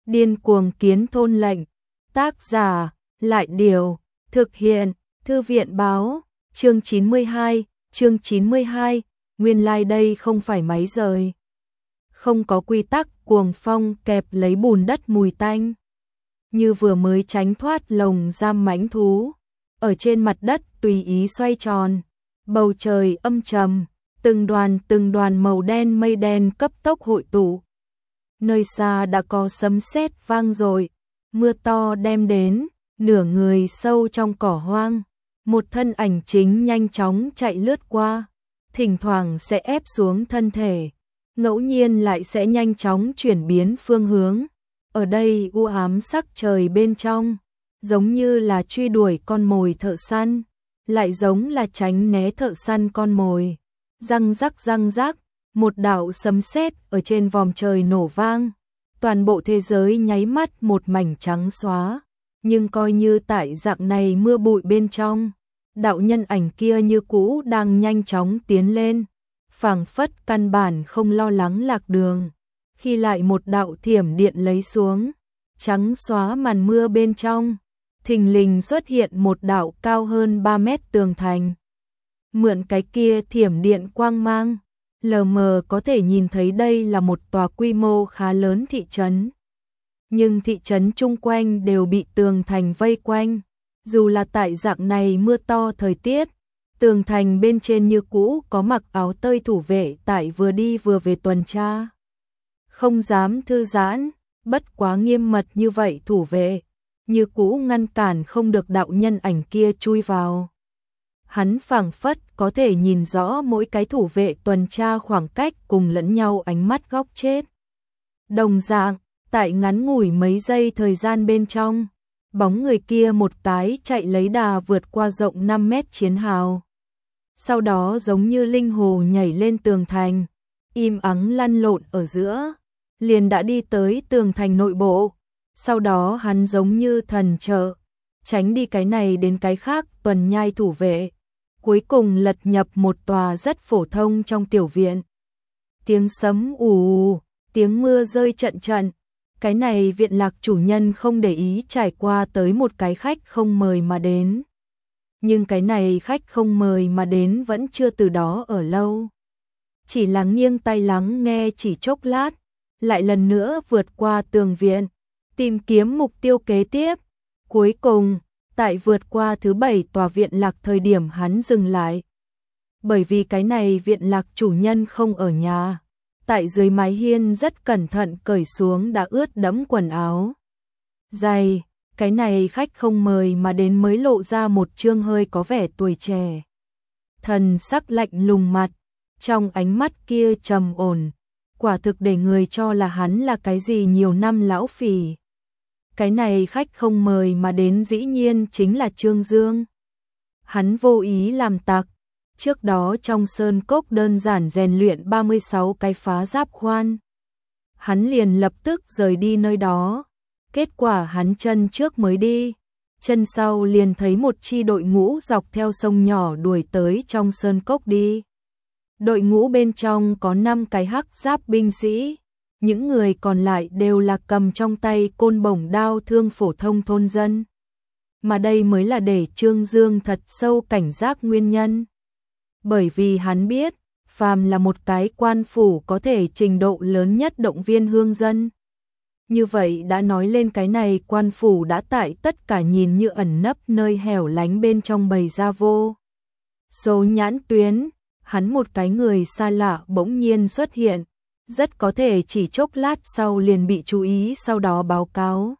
Điên cuồng kiến thôn lệnh. Tác giả, Lại Điều, thực hiện, Thư viện báo, chương 92, nguyên lai like đây không phải máy rời. Không có quy tắc, cuồng phong kẹp lấy bùn đất mùi tanh. Như vừa mới tránh thoát lồng giam mãnh thú, ở trên mặt đất tùy ý xoay tròn, bầu trời âm trầm, từng đoàn màu đen mây đen cấp tốc hội tụ. Nơi xa đã có sấm sét vang dội, mưa to đem đến, nửa người sâu trong cỏ hoang, một thân ảnh chính nhanh chóng chạy lướt qua, thỉnh thoảng sẽ ép xuống thân thể, ngẫu nhiên lại sẽ nhanh chóng chuyển biến phương hướng. Ở đây u ám sắc trời bên trong, giống như là truy đuổi con mồi thợ săn, lại giống là tránh né thợ săn con mồi. Răng rắc, một đạo sấm sét ở trên vòm trời nổ vang, toàn bộ thế giới nháy mắt một mảnh trắng xóa, nhưng coi như tại dạng này mưa bụi bên trong, đạo nhân ảnh kia như cũ đang nhanh chóng tiến lên, phảng phất căn bản không lo lắng lạc đường. Khi lại một đạo thiểm điện lấy xuống, trắng xóa màn mưa bên trong, thình lình xuất hiện một đạo cao hơn 3 mét tường thành. Mượn cái kia thiểm điện quang mang, lờ mờ có thể nhìn thấy đây là một tòa quy mô khá lớn thị trấn. Nhưng thị trấn chung quanh đều bị tường thành vây quanh, dù là tại dạng này mưa to thời tiết, tường thành bên trên như cũ có mặc áo tơi thủ vệ tại vừa đi vừa về tuần tra. Không dám thư giãn, bất quá nghiêm mật như vậy thủ vệ, như cũ ngăn cản không được đạo nhân ảnh kia chui vào. Hắn phảng phất có thể nhìn rõ mỗi cái thủ vệ tuần tra khoảng cách cùng lẫn nhau ánh mắt góc chết. Đồng dạng, tại ngắn ngủi mấy giây thời gian bên trong, bóng người kia một cái chạy lấy đà vượt qua rộng 5 mét chiến hào. Sau đó giống như linh hồ nhảy lên tường thành, im ắng lăn lộn ở giữa, liền đã đi tới tường thành nội bộ. Sau đó hắn giống như thần trợ, tránh đi cái này đến cái khác tuần nhai thủ vệ, cuối cùng lật nhập một tòa rất phổ thông trong tiểu viện. Tiếng sấm ù, tiếng mưa rơi trận trận, cái này viện lạc chủ nhân không để ý trải qua tới một cái khách không mời mà đến. Nhưng cái này khách không mời mà đến vẫn chưa từ đó ở lâu. Chỉ là nghiêng tai lắng nghe chỉ chốc lát, lại lần nữa vượt qua tường viện, tìm kiếm mục tiêu kế tiếp. Cuối cùng, tại vượt qua thứ 7 tòa viện lạc thời điểm hắn dừng lại. Bởi vì cái này viện lạc chủ nhân không ở nhà, tại dưới mái hiên rất cẩn thận cởi xuống đã ướt đẫm quần áo. Giày, cái này khách không mời mà đến mới lộ ra một trương hơi có vẻ tuổi trẻ. Thần sắc lạnh lùng mặt, trong ánh mắt kia trầm ổn, quả thực để người cho là hắn là cái gì nhiều năm lão phì. Cái này khách không mời mà đến dĩ nhiên chính là Trương Dương. Hắn vô ý làm tặc, trước đó trong sơn cốc đơn giản rèn luyện 36 cái phá giáp khoan. Hắn liền lập tức rời đi nơi đó, kết quả hắn chân trước mới đi, chân sau liền thấy một chi đội ngũ dọc theo sông nhỏ đuổi tới trong sơn cốc đi. Đội ngũ bên trong có 5 cái hắc giáp binh sĩ, những người còn lại đều là cầm trong tay côn bổng đao thương phổ thông thôn dân. Mà đây mới là để Trương Dương thật sâu cảnh giác nguyên nhân. Bởi vì hắn biết, phàm là một cái quan phủ có thể trình độ lớn nhất động viên hương dân. Như vậy đã nói lên cái này quan phủ đã tại tất cả nhìn như ẩn nấp nơi hẻo lánh bên trong bày ra vô số nhãn tuyến. Hắn một cái người xa lạ bỗng nhiên xuất hiện, rất có thể chỉ chốc lát sau liền bị chú ý sau đó báo cáo.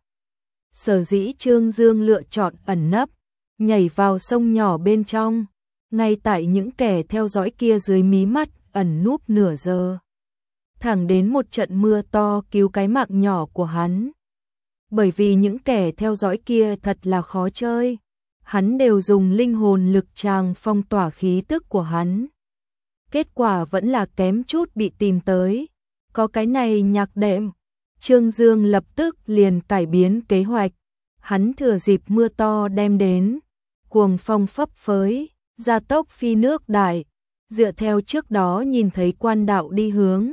Sở dĩ Trương Dương lựa chọn ẩn nấp, nhảy vào sông nhỏ bên trong, ngay tại những kẻ theo dõi kia dưới mí mắt ẩn núp nửa giờ. Thẳng đến một trận mưa to cứu cái mạng nhỏ của hắn. Bởi vì những kẻ theo dõi kia thật là khó chơi, hắn đều dùng linh hồn lực tràng phong tỏa khí tức của hắn. Kết quả vẫn là kém chút bị tìm tới. Có cái này nhạc đệm, Trương Dương lập tức liền cải biến kế hoạch. Hắn thừa dịp mưa to đem đến, cuồng phong phấp phới, gia tốc phi nước đại, dựa theo trước đó nhìn thấy quan đạo đi hướng,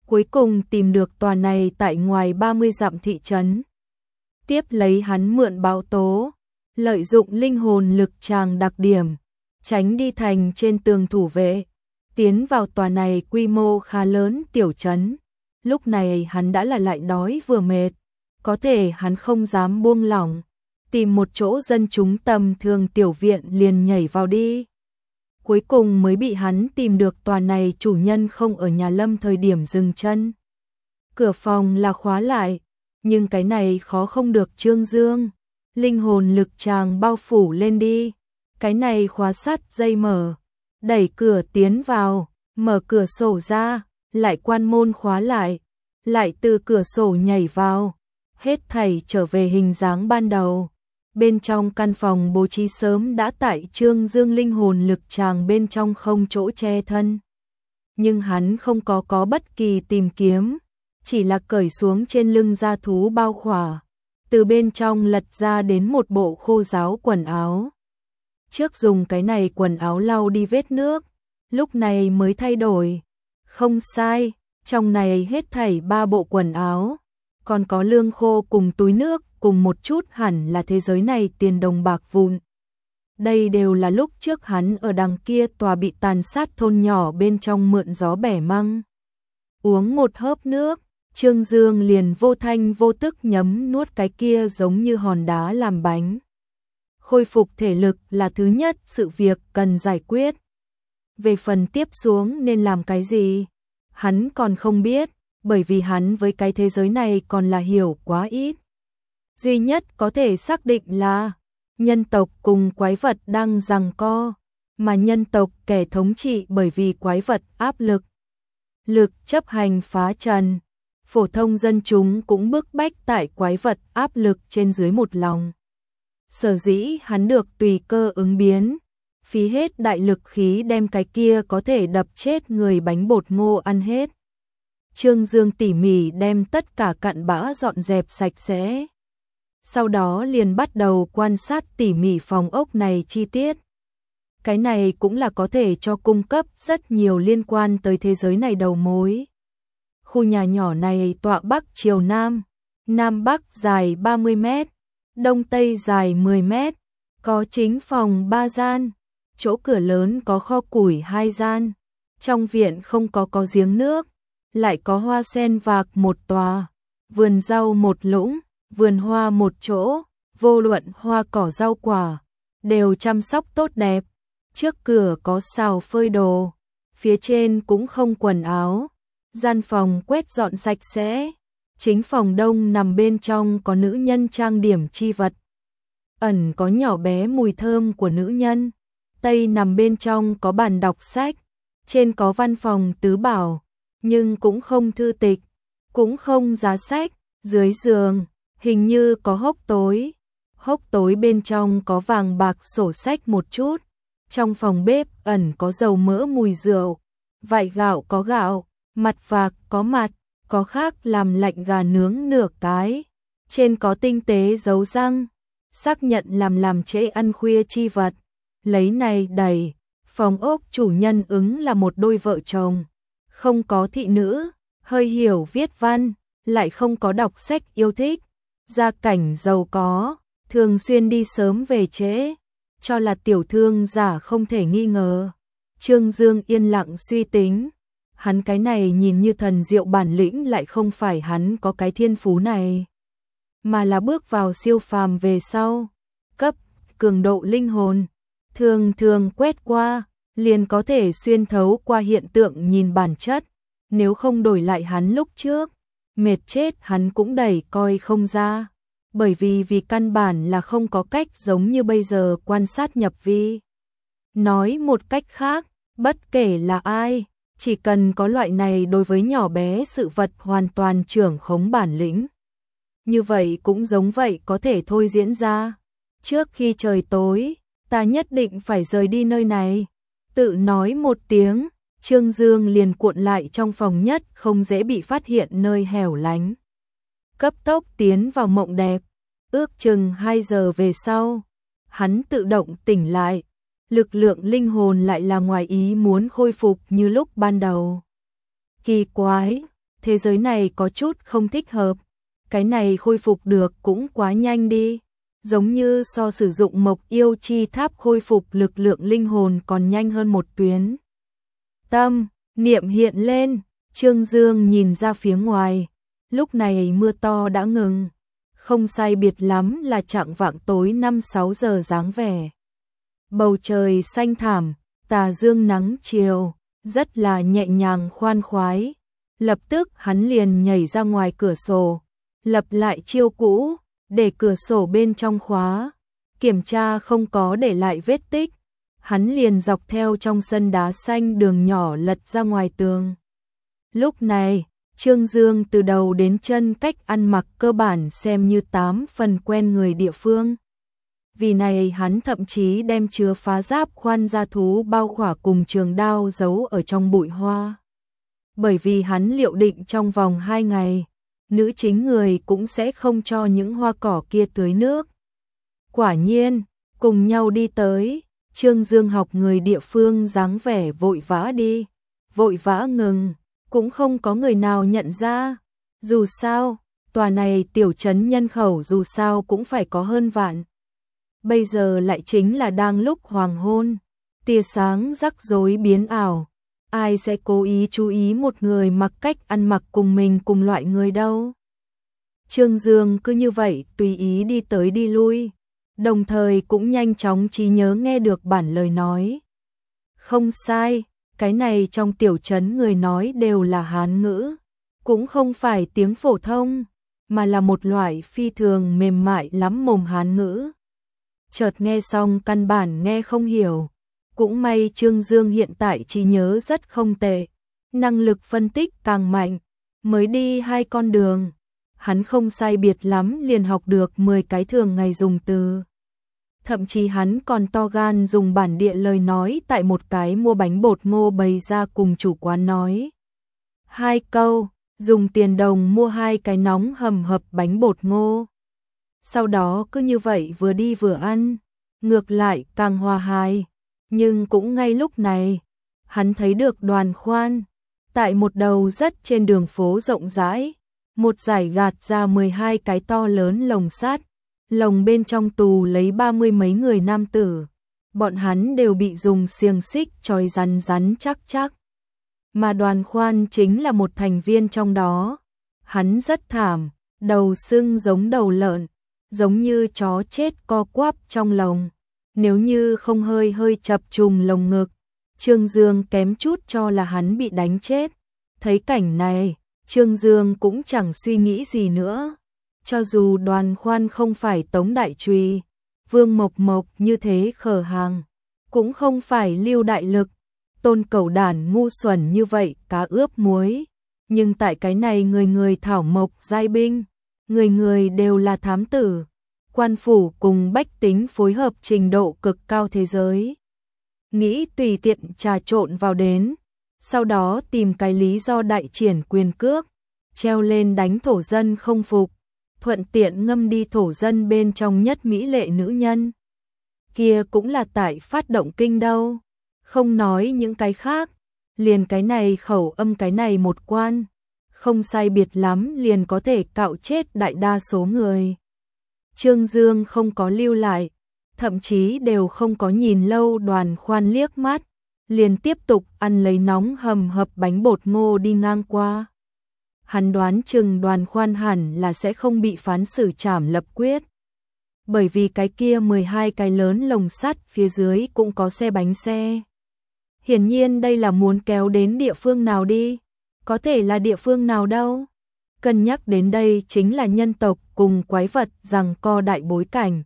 Cuối cùng tìm được tòa này tại ngoài 30 dặm thị trấn. Tiếp lấy hắn mượn báo tố, lợi dụng linh hồn lực tràng đặc điểm, tránh đi thành trên tường thủ vệ, tiến vào tòa này quy mô khá lớn tiểu trấn. Lúc này hắn đã là lại đói vừa mệt, có thể hắn không dám buông lỏng, tìm một chỗ dân chúng tầm thường tiểu viện liền nhảy vào đi. Cuối cùng mới bị hắn tìm được tòa này chủ nhân không ở nhà lâm thời điểm dừng chân. Cửa phòng là khóa lại, nhưng cái này khó không được Trương Dương. Linh hồn lực tràng bao phủ lên đi, cái này khóa sắt dây mở, đẩy cửa tiến vào, mở cửa sổ ra, lại quan môn khóa lại, lại từ cửa sổ nhảy vào, hết thảy trở về hình dáng ban đầu. Bên trong căn phòng bố trí sớm đã tại Trương Dương linh hồn lực tràng bên trong không chỗ che thân. Nhưng hắn không có bất kỳ tìm kiếm, chỉ là cởi xuống trên lưng da thú bao khỏa, từ bên trong lật ra đến một bộ khô ráo quần áo. Trước dùng cái này quần áo lau đi vết nước, lúc này mới thay đổi. Không sai, trong này hết thảy 3 bộ quần áo, còn có lương khô cùng túi nước, cùng một chút hẳn là thế giới này tiền đồng bạc vụn. Đây đều là lúc trước hắn ở đằng kia tòa bị tàn sát thôn nhỏ bên trong mượn gió bẻ măng. Uống một hớp nước, Trương Dương liền vô thanh vô tức nhấm nuốt cái kia giống như hòn đá làm bánh. Khôi phục thể lực là thứ nhất sự việc cần giải quyết. Về phần tiếp xuống nên làm cái gì, hắn còn không biết, bởi vì hắn với cái thế giới này còn là hiểu quá ít. Duy nhất có thể xác định là nhân tộc cùng quái vật đang giằng co, mà nhân tộc kẻ thống trị bởi vì quái vật áp lực chấp hành phá trần. Phổ thông dân chúng cũng bức bách tại quái vật áp lực trên dưới một lòng. Sở dĩ hắn được tùy cơ ứng biến, phí hết đại lực khí đem cái kia có thể đập chết người bánh bột ngô ăn hết. Trương Dương tỉ mỉ đem tất cả cặn bã dọn dẹp sạch sẽ. Sau đó liền bắt đầu quan sát tỉ mỉ phòng ốc này chi tiết. Cái này cũng là có thể cho cung cấp rất nhiều liên quan tới thế giới này đầu mối. Khu nhà nhỏ này tọa bắc chiều nam, nam bắc dài 30 mét, đông tây dài 10 mét, có chính phòng 3 gian, chỗ cửa lớn có kho củi 2 gian, trong viện không có giếng nước, lại có hoa sen vạc một tòa, vườn rau một lũng, vườn hoa một chỗ, vô luận hoa cỏ rau quả, đều chăm sóc tốt đẹp. Trước cửa có xào phơi đồ, phía trên cũng không quần áo. Gian phòng quét dọn sạch sẽ, chính phòng đông nằm bên trong có nữ nhân trang điểm chi vật. Ẩn có nhỏ bé mùi thơm của nữ nhân. Tây nằm bên trong có bàn đọc sách, trên có văn phòng tứ bảo, nhưng cũng không thư tịch, cũng không giá sách. Dưới giường, hình như có hốc tối bên trong có vàng bạc sổ sách một chút. Trong phòng bếp ẩn có dầu mỡ mùi rượu, vại gạo có gạo, mặt vạc có mặt, có khác làm lạnh gà nướng nửa cái. Trên có tinh tế dấu răng, xác nhận làm trễ ăn khuya chi vật. Lấy này đẩy, phòng ốc chủ nhân ứng là một đôi vợ chồng. Không có thị nữ, hơi hiểu viết văn, lại không có đọc sách yêu thích. Gia cảnh giàu có, thường xuyên đi sớm về trễ, cho là tiểu thương giả không thể nghi ngờ. Trương Dương yên lặng suy tính, hắn cái này nhìn như thần diệu bản lĩnh lại không phải hắn có cái thiên phú này, mà là bước vào siêu phàm về sau, cấp cường độ linh hồn, thường quét qua, liền có thể xuyên thấu qua hiện tượng nhìn bản chất, nếu không đổi lại hắn lúc trước, mệt chết hắn cũng đẩy coi không ra. Bởi vì căn bản là không có cách giống như bây giờ quan sát nhập vi. Nói một cách khác, bất kể là ai, chỉ cần có loại này đối với nhỏ bé sự vật hoàn toàn trưởng khống bản lĩnh. Như vậy cũng giống vậy có thể thôi diễn ra. Trước khi trời tối, ta nhất định phải rời đi nơi này. Tự nói một tiếng, Trương Dương liền cuộn lại trong phòng nhất không dễ bị phát hiện nơi hẻo lánh. Cấp tốc tiến vào mộng đẹp, ước chừng 2 giờ về sau, hắn tự động tỉnh lại, lực lượng linh hồn lại là ngoài ý muốn khôi phục như lúc ban đầu. Kỳ quái, thế giới này có chút không thích hợp, cái này khôi phục được cũng quá nhanh đi, giống như so sử dụng Mộc Yêu Chi Tháp khôi phục lực lượng linh hồn còn nhanh hơn một tuyến. Tâm niệm hiện lên, Trương Dương nhìn ra phía ngoài, lúc này mưa to đã ngừng, không sai biệt lắm là chạng vạng tối 5-6 giờ dáng vẻ. Bầu trời xanh thảm, tà dương nắng chiều, rất là nhẹ nhàng khoan khoái. Lập tức hắn liền nhảy ra ngoài cửa sổ, lập lại chiêu cũ, để cửa sổ bên trong khóa, kiểm tra không có để lại vết tích. Hắn liền dọc theo trong sân đá xanh đường nhỏ lật ra ngoài tường. Lúc này, Trương Dương từ đầu đến chân cách ăn mặc cơ bản xem như 8 phần quen người địa phương. Vì này hắn thậm chí đem chứa phá giáp khoan gia thú bao khỏa cùng trường đao giấu ở trong bụi hoa. Bởi vì hắn liệu định trong vòng 2 ngày, nữ chính người cũng sẽ không cho những hoa cỏ kia tưới nước. Quả nhiên, cùng nhau đi tới, Trương Dương học người địa phương dáng vẻ vội vã đi, vội vã ngừng, cũng không có người nào nhận ra. Dù sao, tòa này tiểu trấn nhân khẩu dù sao cũng phải có hơn vạn. Bây giờ lại chính là đang lúc hoàng hôn, tia sáng rắc rối biến ảo. Ai sẽ cố ý chú ý một người mặc cách ăn mặc cùng mình cùng loại người đâu. Trương Dương cứ như vậy tùy ý đi tới đi lui, đồng thời cũng nhanh chóng trí nhớ nghe được bản lời nói. Không sai, cái này trong tiểu trấn người nói đều là Hán ngữ, cũng không phải tiếng phổ thông, mà là một loại phi thường mềm mại lắm mồm Hán ngữ. Chợt nghe xong căn bản nghe không hiểu. Cũng may Trương Dương hiện tại trí nhớ rất không tệ, năng lực phân tích càng mạnh, mới đi 2 con đường, hắn không sai biệt lắm liền học được 10 cái thường ngày dùng từ. Thậm chí hắn còn to gan dùng bản địa lời nói tại một cái mua bánh bột ngô bày ra cùng chủ quán nói. 2 câu, dùng tiền đồng mua 2 cái nóng hầm hập bánh bột ngô. Sau đó cứ như vậy vừa đi vừa ăn, ngược lại càng hòa hài. Nhưng cũng ngay lúc này, hắn thấy được Đoàn Khoan, tại một đầu rất trên đường phố rộng rãi, một dải gạt ra 12 cái to lớn lồng sắt, lồng bên trong tù lấy 30 mấy người nam tử, bọn hắn đều bị dùng xiềng xích trói rắn rắn chắc chắc. Mà Đoàn Khoan chính là một thành viên trong đó, hắn rất thảm, đầu sưng giống đầu lợn, giống như chó chết co quắp trong lồng. Nếu như không hơi hơi chập trùng lồng ngực, Trương Dương kém chút cho là hắn bị đánh chết. Thấy cảnh này, Trương Dương cũng chẳng suy nghĩ gì nữa. Cho dù Đoàn Khoan không phải Tống Đại Trùy, Vương Mộc Mộc như thế khờ hàng, cũng không phải Lưu Đại Lực, Tôn Cẩu Đản ngu xuẩn như vậy cá ướp muối. Nhưng tại cái này người người thảo mộc giai binh, người người đều là thám tử. Quan phủ cùng bách tính phối hợp trình độ cực cao thế giới. Nghĩ tùy tiện trà trộn vào đến, sau đó tìm cái lý do đại triển quyền cước, treo lên đánh thổ dân không phục, thuận tiện ngâm đi thổ dân bên trong nhất mỹ lệ nữ nhân. Kia cũng là tại phát động kinh đâu, không nói những cái khác, liền cái này khẩu âm cái này một quan, không sai biệt lắm liền có thể cạo chết đại đa số người. Trương Dương không có lưu lại, thậm chí đều không có nhìn lâu Đoàn Khoan liếc mắt, liền tiếp tục ăn lấy nóng hầm hập bánh bột ngô đi ngang qua. Hắn đoán chừng Đoàn Khoan hẳn là sẽ không bị phán xử trảm lập quyết. Bởi vì cái kia 12 cái lớn lồng sắt phía dưới cũng có xe bánh xe. Hiển nhiên đây là muốn kéo đến địa phương nào đi, có thể là địa phương nào đâu. Cân nhắc đến đây chính là nhân tộc cùng quái vật giằng co đại bối cảnh.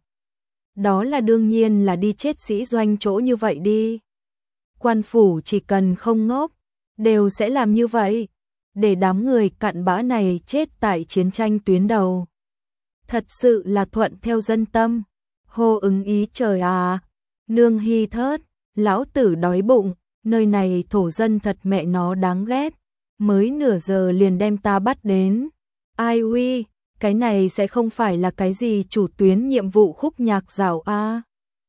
Đó là đương nhiên là đi chết sĩ doanh chỗ như vậy đi. Quan phủ chỉ cần không ngốc, đều sẽ làm như vậy, để đám người cặn bã này chết tại chiến tranh tuyến đầu. Thật sự là thuận theo dân tâm, hô ứng ý trời à, nương hy thớt, lão tử đói bụng, nơi này thổ dân thật mẹ nó đáng ghét. Mới nửa giờ liền đem ta bắt đến. Ai uy, cái này sẽ không phải là cái gì chủ tuyến nhiệm vụ khúc nhạc dạo a.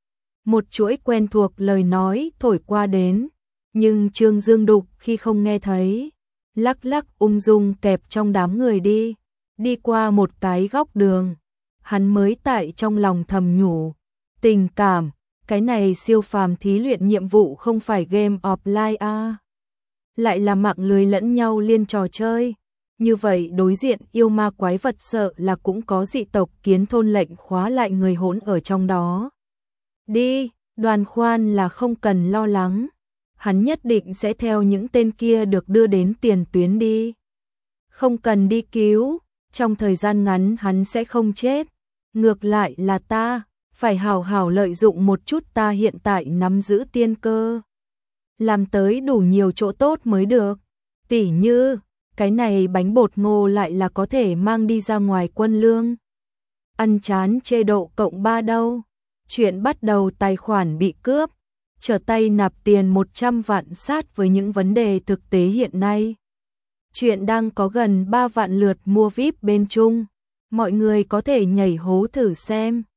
Một chuỗi quen thuộc lời nói thổi qua đến, nhưng Trương Dương đục khi không nghe thấy, lắc lắc ung dung kẹp trong đám người đi. Đi qua một cái góc đường, hắn mới tại trong lòng thầm nhủ, tình cảm, cái này siêu phàm thí luyện nhiệm vụ không phải game offline à. Lại là mạng lưới lẫn nhau liên trò chơi. Như vậy đối diện yêu ma quái vật sợ là cũng có dị tộc kiến thôn lệnh khóa lại người hỗn ở trong đó. Đi, Đoàn Khoan là không cần lo lắng. Hắn nhất định sẽ theo những tên kia được đưa đến tiền tuyến đi. Không cần đi cứu, trong thời gian ngắn hắn sẽ không chết. Ngược lại là ta, phải hào hào lợi dụng một chút ta hiện tại nắm giữ tiên cơ. Làm tới đủ nhiều chỗ tốt mới được. Tỉ như, cái này bánh bột ngô lại là có thể mang đi ra ngoài quân lương. Ăn chán chê độ cộng 3 đâu. Chuyện bắt đầu tài khoản bị cướp. Trở tay nạp tiền 100 vạn sát với những vấn đề thực tế hiện nay. Chuyện đang có gần 3 vạn lượt mua VIP bên Trung. Mọi người có thể nhảy hố thử xem.